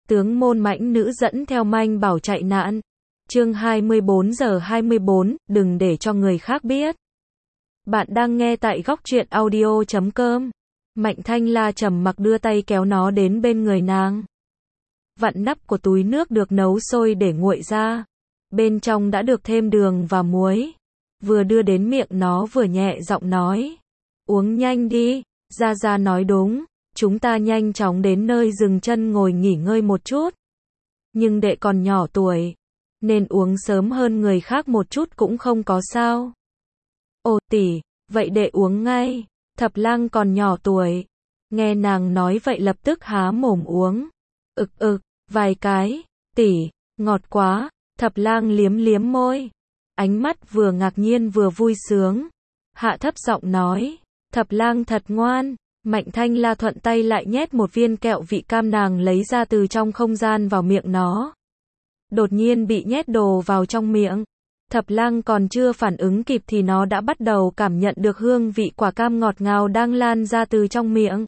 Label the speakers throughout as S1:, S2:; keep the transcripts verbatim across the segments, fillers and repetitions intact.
S1: tướng môn mãnh nữ dẫn theo manh bảo chạy nạn. Chương hai mươi bốn giờ hai mươi bốn, đừng để cho người khác biết. Bạn đang nghe tại góc truyện audio chấm com. Mạnh Thanh La trầm mặc đưa tay kéo nó đến bên người nàng. Vặn nắp của túi nước được nấu sôi để nguội ra. Bên trong đã được thêm đường và muối. Vừa đưa đến miệng nó vừa nhẹ giọng nói. Uống nhanh đi, Gia Gia nói đúng. Chúng ta nhanh chóng đến nơi dừng chân ngồi nghỉ ngơi một chút. Nhưng đệ còn nhỏ tuổi, nên uống sớm hơn người khác một chút cũng không có sao. Ồ tỷ, vậy đệ uống ngay. Thập Lang còn nhỏ tuổi. Nghe nàng nói vậy lập tức há mồm uống. Ực ực, vài cái. Tỷ, ngọt quá. Thập Lang liếm liếm môi. Ánh mắt vừa ngạc nhiên vừa vui sướng. Hạ thấp giọng nói. Thập Lang thật ngoan. Mạnh Thanh La thuận tay lại nhét một viên kẹo vị cam nàng lấy ra từ trong không gian vào miệng nó. Đột nhiên bị nhét đồ vào trong miệng. Thập Lang còn chưa phản ứng kịp thì nó đã bắt đầu cảm nhận được hương vị quả cam ngọt ngào đang lan ra từ trong miệng.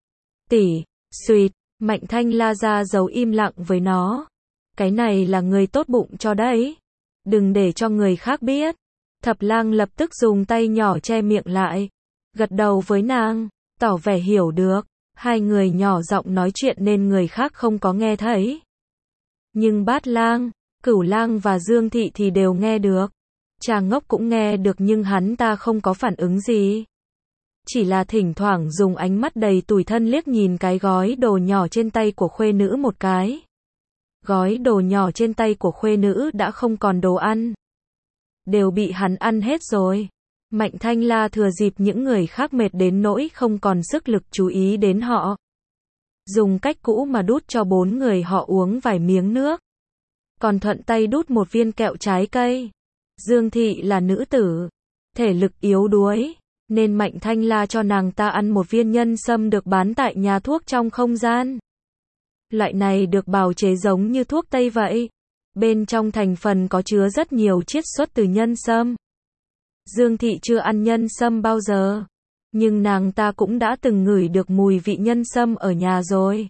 S1: Tỷ, suýt, Mạnh Thanh La ra dấu im lặng với nó. Cái này là người tốt bụng cho đấy. Đừng để cho người khác biết. Thập Lang lập tức dùng tay nhỏ che miệng lại. Gật đầu với nàng, tỏ vẻ hiểu được. Hai người nhỏ giọng nói chuyện nên người khác không có nghe thấy. Nhưng Bát Lang, Cửu Lang và Dương Thị thì đều nghe được. Cha ngốc cũng nghe được nhưng hắn ta không có phản ứng gì. Chỉ là thỉnh thoảng dùng ánh mắt đầy tủi thân liếc nhìn cái gói đồ nhỏ trên tay của khuê nữ một cái. Gói đồ nhỏ trên tay của khuê nữ đã không còn đồ ăn. Đều bị hắn ăn hết rồi. Mạnh Thanh La thừa dịp những người khác mệt đến nỗi không còn sức lực chú ý đến họ. Dùng cách cũ mà đút cho bốn người họ uống vài miếng nước. Còn thuận tay đút một viên kẹo trái cây. Dương Thị là nữ tử, thể lực yếu đuối, nên Mạnh Thanh La cho nàng ta ăn một viên nhân sâm được bán tại nhà thuốc trong không gian. Loại này được bào chế giống như thuốc tây vậy. Bên trong thành phần có chứa rất nhiều chiết xuất từ nhân sâm. Dương Thị chưa ăn nhân sâm bao giờ, nhưng nàng ta cũng đã từng ngửi được mùi vị nhân sâm ở nhà rồi.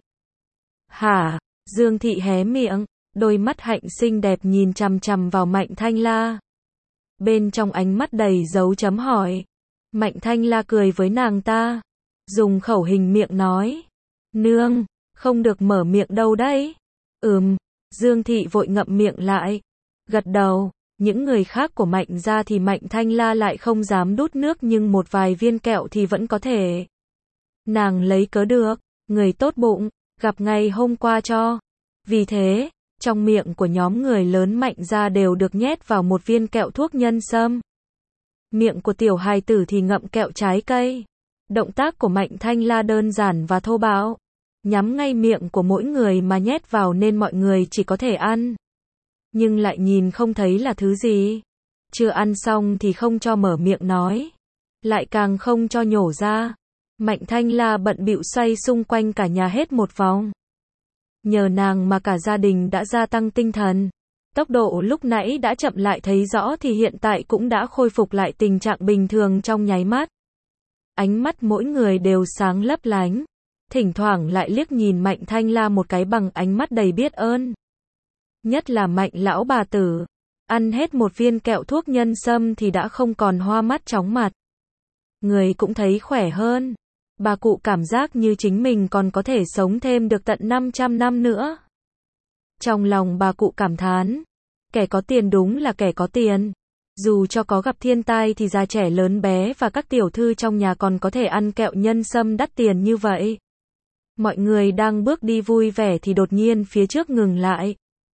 S1: Hả? Dương Thị hé miệng, đôi mắt hạnh xinh đẹp nhìn chằm chằm vào Mạnh Thanh La. Bên trong ánh mắt đầy dấu chấm hỏi. Mạnh Thanh La cười với nàng ta, dùng khẩu hình miệng nói. Nương, không được mở miệng đâu đấy. Ừm, Dương Thị vội ngậm miệng lại, gật đầu. Những người khác của Mạnh gia thì Mạnh Thanh La lại không dám đút nước nhưng một vài viên kẹo thì vẫn có thể. Nàng lấy cớ được, người tốt bụng, gặp ngày hôm qua cho. Vì thế, trong miệng của nhóm người lớn Mạnh gia đều được nhét vào một viên kẹo thuốc nhân sâm. Miệng của tiểu hài tử thì ngậm kẹo trái cây. Động tác của Mạnh Thanh La đơn giản và thô bạo. Nhắm ngay miệng của mỗi người mà nhét vào nên mọi người chỉ có thể ăn. Nhưng lại nhìn không thấy là thứ gì. Chưa ăn xong thì không cho mở miệng nói. Lại càng không cho nhổ ra. Mạnh Thanh La bận bịu xoay xung quanh cả nhà hết một vòng. Nhờ nàng mà cả gia đình đã gia tăng tinh thần. Tốc độ lúc nãy đã chậm lại thấy rõ thì hiện tại cũng đã khôi phục lại tình trạng bình thường trong nháy mắt. Ánh mắt mỗi người đều sáng lấp lánh. Thỉnh thoảng lại liếc nhìn Mạnh Thanh La một cái bằng ánh mắt đầy biết ơn. Nhất là Mạnh lão bà tử. Ăn hết một viên kẹo thuốc nhân sâm thì đã không còn hoa mắt chóng mặt. Người cũng thấy khỏe hơn. Bà cụ cảm giác như chính mình còn có thể sống thêm được tận năm trăm năm nữa. Trong lòng bà cụ cảm thán. Kẻ có tiền đúng là kẻ có tiền. Dù cho có gặp thiên tai thì già trẻ lớn bé và các tiểu thư trong nhà còn có thể ăn kẹo nhân sâm đắt tiền như vậy. Mọi người đang bước đi vui vẻ thì đột nhiên phía trước ngừng lại.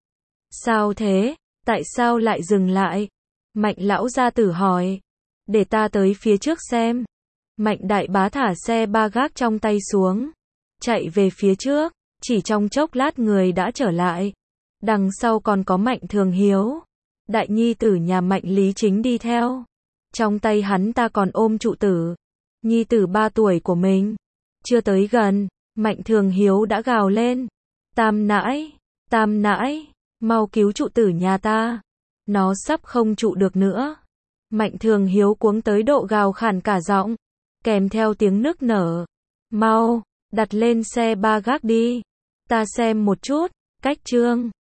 S1: Sao thế? Tại sao lại dừng lại? Mạnh lão gia tử hỏi. Để ta tới phía trước xem. Mạnh đại bá thả xe ba gác trong tay xuống. Chạy về phía trước. Chỉ trong chốc lát người đã trở lại. Đằng sau còn có Mạnh Thường Hiếu. Đại nhi tử nhà Mạnh Lý Chính đi theo. Trong tay hắn ta còn ôm trụ tử. Nhi tử ba tuổi của mình. Chưa tới gần. Mạnh Thường Hiếu đã gào lên. Tam nãi. Tam nãi. Mau cứu trụ tử nhà ta. Nó sắp không trụ được nữa. Mạnh Thường Hiếu cuống tới độ gào khản cả giọng. Kèm theo tiếng nức nở. Mau, đặt lên xe ba gác đi. Ta xem một chút. cách chương